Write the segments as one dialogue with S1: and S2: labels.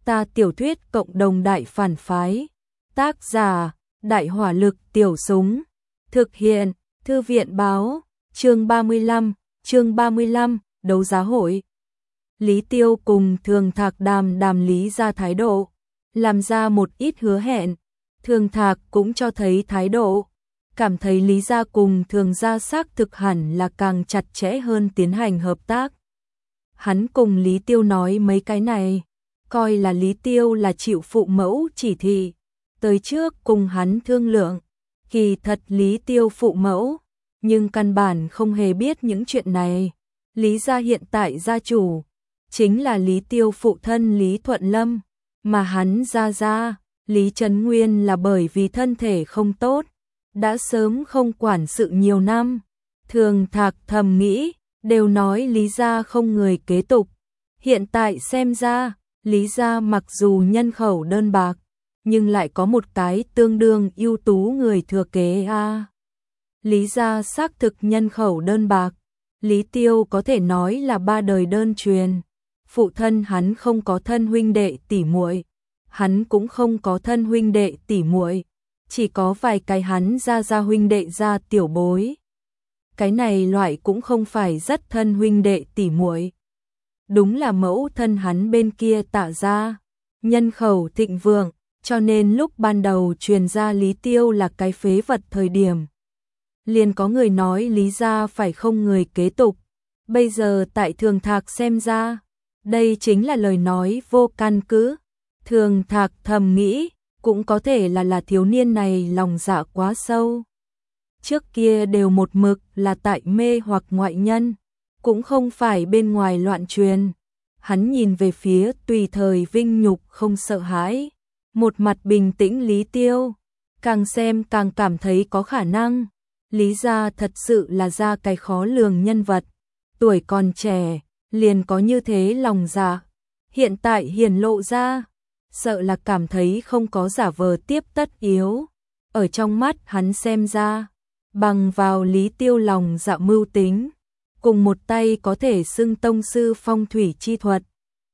S1: Ta tiểu thuyết cộng đồng đại phản phái. Tác giả: Đại hỏa lực tiểu súng. Thực hiện: Thư viện báo. Chương 35, đấu giá hội. Lý Tiêu cùng Thường Thạc đàm lý ra thái độ, làm ra một ít hứa hẹn. Thường Thạc cũng cho thấy thái độ, cảm thấy Lý gia cùng Thường gia xác thực hẳn là càng chặt chẽ hơn tiến hành hợp tác. Hắn cùng Lý Tiêu nói mấy cái này, coi là Lý Tiêu là chịu phụ mẫu chỉ thị, tới trước cùng hắn thương lượng. Kỳ thật Lý Tiêu phụ mẫu, nhưng căn bản không hề biết những chuyện này. Lý gia hiện tại gia chủ chính là Lý Tiêu phụ thân Lý Thuận Lâm, mà hắn gia Lý Trấn Nguyên là bởi vì thân thể không tốt, đã sớm không quản sự nhiều năm. Thường Thạc thầm nghĩ, đều nói Lý gia không người kế tục, hiện tại xem ra, Lý gia mặc dù nhân khẩu đơn bạc, nhưng lại có một cái tương đương ưu tú người thừa kế a. Lý gia xác thực nhân khẩu đơn bạc, Lý Tiêu có thể nói là ba đời đơn truyền. Phụ thân hắn không có thân huynh đệ tỷ muội, hắn cũng không có thân huynh đệ tỷ muội, chỉ có vài cái hắn gia huynh đệ gia tiểu bối. Cái này loại cũng không phải rất thân huynh đệ tỷ muội. Đúng là mẫu thân hắn bên kia Tạ gia, nhân khẩu thịnh vượng, cho nên lúc ban đầu truyền ra Lý Tiêu là cái phế vật thời điểm, liền có người nói Lý gia phải không người kế tục. Bây giờ tại Thường Thạc xem ra, đây chính là lời nói vô căn cứ. Thường Thạc thầm nghĩ, cũng có thể là thiếu niên này lòng dạ quá sâu. Trước kia đều một mực là tại mê hoặc ngoại nhân, cũng không phải bên ngoài loạn truyền. Hắn nhìn về phía tùy thời vinh nhục không sợ hãi, một mặt bình tĩnh Lý Tiêu, càng xem càng cảm thấy có khả năng. Lý gia thật sự là ra cái khó lường nhân vật, tuổi còn trẻ, liền có như thế lòng dạ, hiện tại hiển lộ ra, sợ là cảm thấy không có giả vờ tiếp tất yếu. Ở trong mắt hắn xem ra, bằng vào Lý Tiêu lòng dạ mưu tính, cùng một tay có thể xưng tông sư phong thủy chi thuật,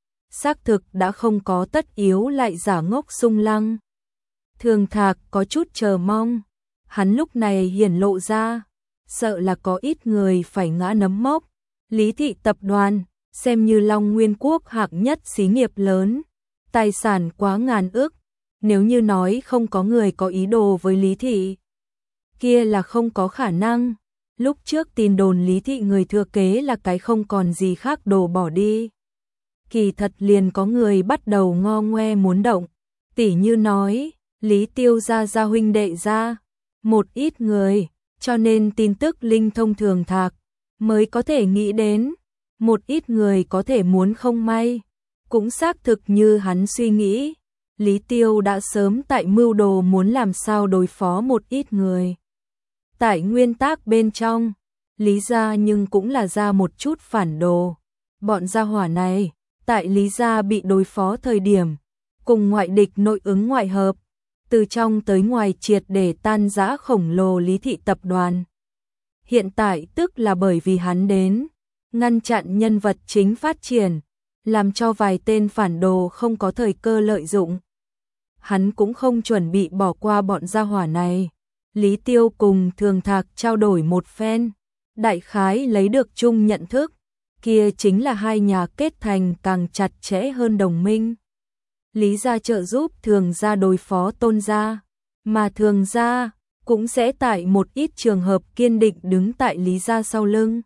S1: xác thực đã không có tất yếu lại giả ngốc sung lăng. Thường Thạc có chút chờ mong, hắn lúc này hiển lộ ra, sợ là có ít người phải ngã nấm mốc. Lý thị tập đoàn, xem như Long Nguyên Quốc hạng nhất xí nghiệp lớn, tài sản quá ngàn ức, nếu như nói không có người có ý đồ với Lý thị, kia là không có khả năng. Lúc trước tin đồn Lý thị người thừa kế là cái không còn gì khác đồ bỏ đi. Kỳ thật liền có người bắt đầu ngo ngoe muốn động, tỉ như nói, Lý Tiêu gia huynh đệ gia, một ít người, cho nên tin tức linh thông Thường Thạc mới có thể nghĩ đến, một ít người có thể muốn không may, cũng xác thực như hắn suy nghĩ, Lý Tiêu đã sớm tại mưu đồ muốn làm sao đối phó một ít người. Tại nguyên tắc bên trong, Lý gia nhưng cũng là ra một chút phản đồ. Bọn gia hỏa này, tại Lý gia bị đối phó thời điểm, cùng ngoại địch nội ứng ngoại hợp, từ trong tới ngoài triệt để tan rã khổng lồ Lý thị tập đoàn. Hiện tại tức là bởi vì hắn đến, ngăn chặn nhân vật chính phát triển, làm cho vài tên phản đồ không có thời cơ lợi dụng. Hắn cũng không chuẩn bị bỏ qua bọn gia hỏa này. Lý Tiêu cùng Thường Thạc trao đổi một phen, đại khái lấy được chung nhận thức, kia chính là hai nhà kết thành càng chặt chẽ hơn đồng minh. Lý gia trợ giúp Thường gia đối phó Tôn gia, mà Thường gia cũng sẽ tại một ít trường hợp kiên định đứng tại Lý gia sau lưng.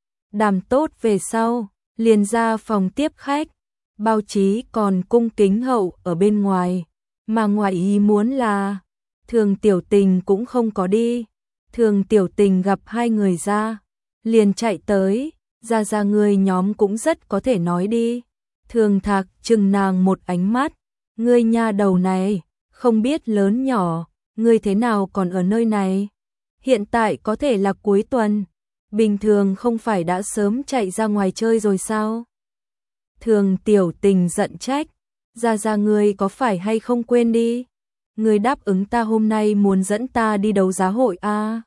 S1: Đàm tốt về sau, liền ra phòng tiếp khách, báo chí còn cung kính hậu ở bên ngoài, mà ngoài ý muốn là Thường Tiểu Tình cũng không có đi. Thường Tiểu Tình gặp hai người ra, liền chạy tới, ra người nhóm cũng rất có thể nói đi. Thường Thạc chừng nàng một ánh mắt, ngươi nha đầu này, không biết lớn nhỏ, ngươi thế nào còn ở nơi này? Hiện tại có thể là cuối tuần, bình thường không phải đã sớm chạy ra ngoài chơi rồi sao? Thường Tiểu Tình giận trách, ra ngươi có phải hay không quên đi? Ngươi đáp ứng ta hôm nay muốn dẫn ta đi đấu giá hội a.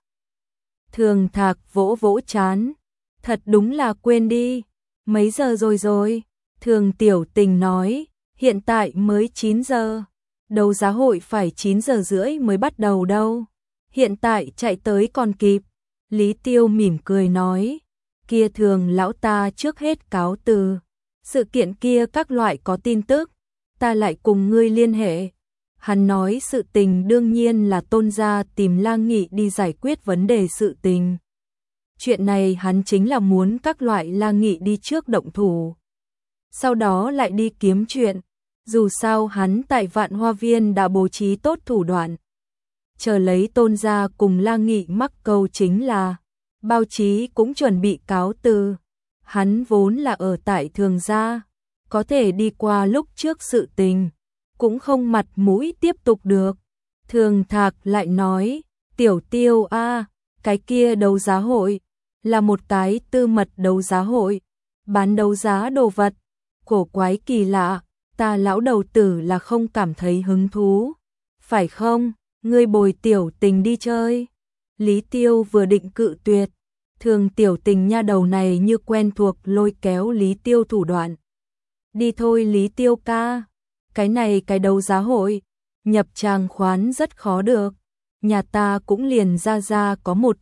S1: Thường Thạc vỗ vỗ trán, thật đúng là quên đi, mấy giờ rồi? Thường Tiểu Tình nói, Hiện tại mới 9 giờ. Đấu giá hội phải 9 giờ rưỡi mới bắt đầu đâu. Hiện tại chạy tới còn kịp. Lý Tiêu mỉm cười nói. Kia Thường lão ta trước hết cáo từ. Sự kiện kia các loại có tin tức, ta lại cùng ngươi liên hệ. Hắn nói sự tình đương nhiên là Tôn gia tìm Lang Nghị đi giải quyết vấn đề sự tình. Chuyện này hắn chính là muốn các loại Lang Nghị đi trước động thủ, sau đó lại đi kiếm chuyện. Dù sao hắn tại Vạn Hoa Viên đã bố trí tốt thủ đoạn. Chờ lấy Tôn gia cùng Lang Nghị mắc câu chính là, Bao Chí cũng chuẩn bị cáo từ. Hắn vốn là ở tại Thường gia, có thể đi qua lúc trước sự tình, cũng không mặt mũi tiếp tục được. Thường Thạc lại nói, Tiểu Tiêu a, cái kia đấu giá hội là một cái tư mật đấu giá hội, bán đấu giá đồ vật, cổ quái kỳ lạ, ta lão đầu tử là không cảm thấy hứng thú. Phải không, ngươi bồi Tiểu Tình đi chơi? Lý Tiêu vừa định cự tuyệt, Thường Tiểu Tình nha đầu này như quen thuộc lôi kéo Lý Tiêu thủ đoạn. Đi thôi Lý Tiêu ca, cái này cái đấu giá hội, nhập tràng khoán rất khó được. Nhà ta cũng liền ra có một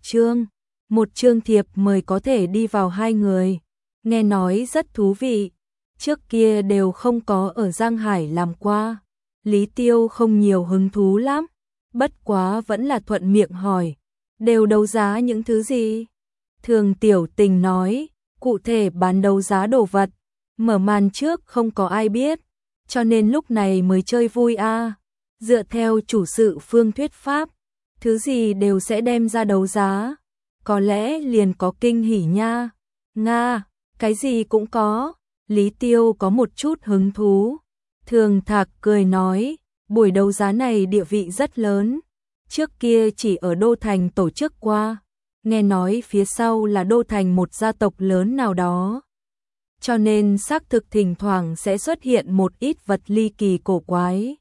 S1: chương thiệp mời có thể đi vào 2 người. Nghe nói rất thú vị, trước kia đều không có ở Giang Hải làm qua. Lý Tiêu không nhiều hứng thú lắm, bất quá vẫn là thuận miệng hỏi, đều đấu giá những thứ gì? Thường Tiểu Tình nói, cụ thể bán đấu giá đồ vật, mở màn trước không có ai biết, cho nên lúc này mới chơi vui a. Dựa theo chủ sự phương thuyết pháp, thứ gì đều sẽ đem ra đấu giá, có lẽ liền có kinh hỉ nha. Nga, cái gì cũng có. Lý Tiêu có một chút hứng thú. Thường Thạc cười nói, buổi đấu giá này địa vị rất lớn, trước kia chỉ ở Đô Thành tổ chức qua, nghe nói phía sau là Đô Thành một gia tộc lớn nào đó, cho nên xác thực thỉnh thoảng sẽ xuất hiện một ít vật ly kỳ cổ quái.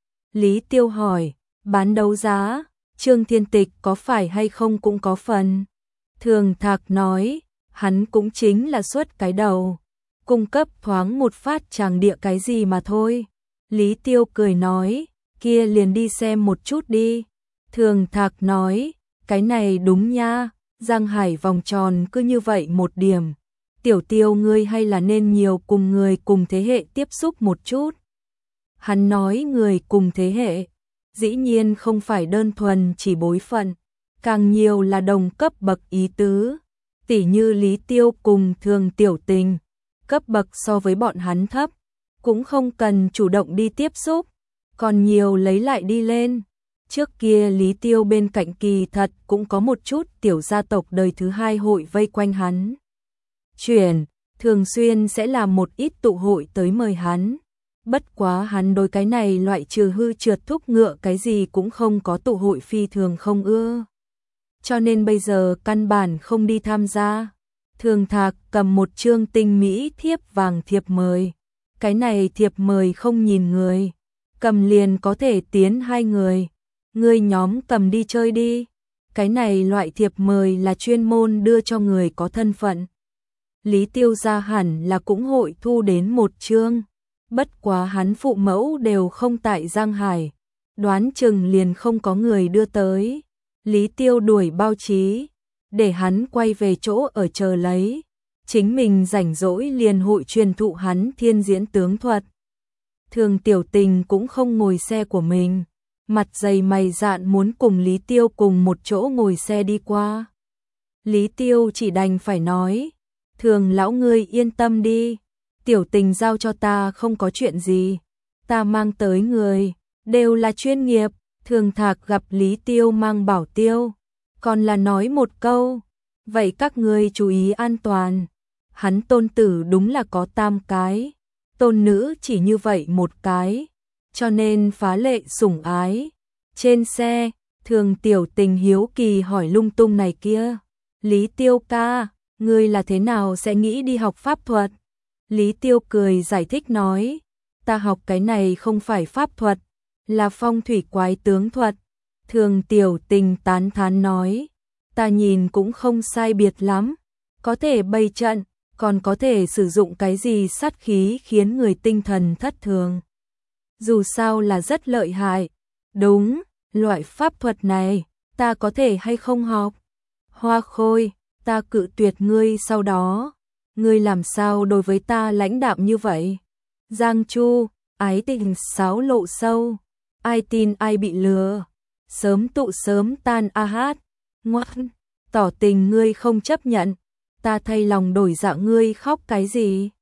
S1: Lý Tiêu hỏi, bán đấu giá, Trương Thiên Tịch có phải hay không cũng có phần? Thường Thạc nói, hắn cũng chính là xuất cái đầu, cung cấp thoáng một phát tràng địa cái gì mà thôi. Lý Tiêu cười nói, kia liền đi xem một chút đi. Thường Thạc nói, cái này đúng nha, Giang Hải vòng tròn cứ như vậy một điểm. Tiểu Tiêu ngươi hay là nên nhiều cùng người cùng thế hệ tiếp xúc một chút. Hắn nói người cùng thế hệ, dĩ nhiên không phải đơn thuần chỉ bối phận, càng nhiều là đồng cấp bậc ý tứ. Tỉ như Lý Tiêu cùng Thường Tiểu Tình, cấp bậc so với bọn hắn thấp, cũng không cần chủ động đi tiếp xúc, còn nhiều lấy lại đi lên. Trước kia Lý Tiêu bên cạnh kỳ thật cũng có một chút tiểu gia tộc đời thứ hai hội vây quanh hắn. Thường xuyên sẽ làm một ít tụ hội tới mời hắn. Bất quá hắn đối cái này loại trừ hư trượt thúc ngựa cái gì cũng không có tụ hội phi thường không ưa. Cho nên bây giờ căn bản không đi tham gia. Thường Thạc cầm một chương tinh mỹ thiếp vàng thiệp mời. Cái này thiệp mời không nhìn người, cầm liền có thể tiến 2 người. Ngươi nhóm cầm đi chơi đi. Cái này loại thiệp mời là chuyên môn đưa cho người có thân phận. Lý Tiêu gia hẳn là cũng hội thu đến một chương. Bất quá hắn phụ mẫu đều không tại Giang Hải, đoán chừng liền không có người đưa tới. Lý Tiêu đuổi Bao Chí, để hắn quay về chỗ ở chờ lấy. Chính mình rảnh rỗi liền hội truyền thụ hắn thiên diễn tướng thuật. Thường Tiểu Tình cũng không ngồi xe của mình, mặt dày mày dạn muốn cùng Lý Tiêu cùng một chỗ ngồi xe đi qua. Lý Tiêu chỉ đành phải nói, Thường lão ngươi yên tâm đi, Tiểu Tình giao cho ta không có chuyện gì, ta mang tới người, đều là chuyên nghiệp. Thường Thạc gặp Lý Tiêu mang bảo tiêu, còn là nói một câu, vậy các ngươi chú ý an toàn. Hắn tôn tử đúng là có 3 cái, tôn nữ chỉ như vậy một cái, cho nên phá lệ sủng ái. Trên xe, Thường Tiểu Tình hiếu kỳ hỏi lung tung này kia, Lý Tiêu ca, ngươi là thế nào sẽ nghĩ đi học pháp thuật? Lý Tiêu cười giải thích nói, ta học cái này không phải pháp thuật, là phong thủy quái tướng thuật. Thường Tiểu Tình tán thán nói, ta nhìn cũng không sai biệt lắm, có thể bày trận, còn có thể sử dụng cái gì sát khí khiến người tinh thần thất thường. dù sao là rất lợi hại. Đúng, loại pháp thuật này, ta có thể hay không học? Hoa Khôi, ta cự tuyệt ngươi sau đó. Ngươi làm sao đối với ta lãnh đạm như vậy? Giang Chu, ái tình xáo lộ sâu. Ai tin ai bị lừa. Sớm tụ sớm tan a hát. Ngoan, tỏ tình ngươi không chấp nhận. Ta thay lòng đổi dạ ngươi khóc cái gì?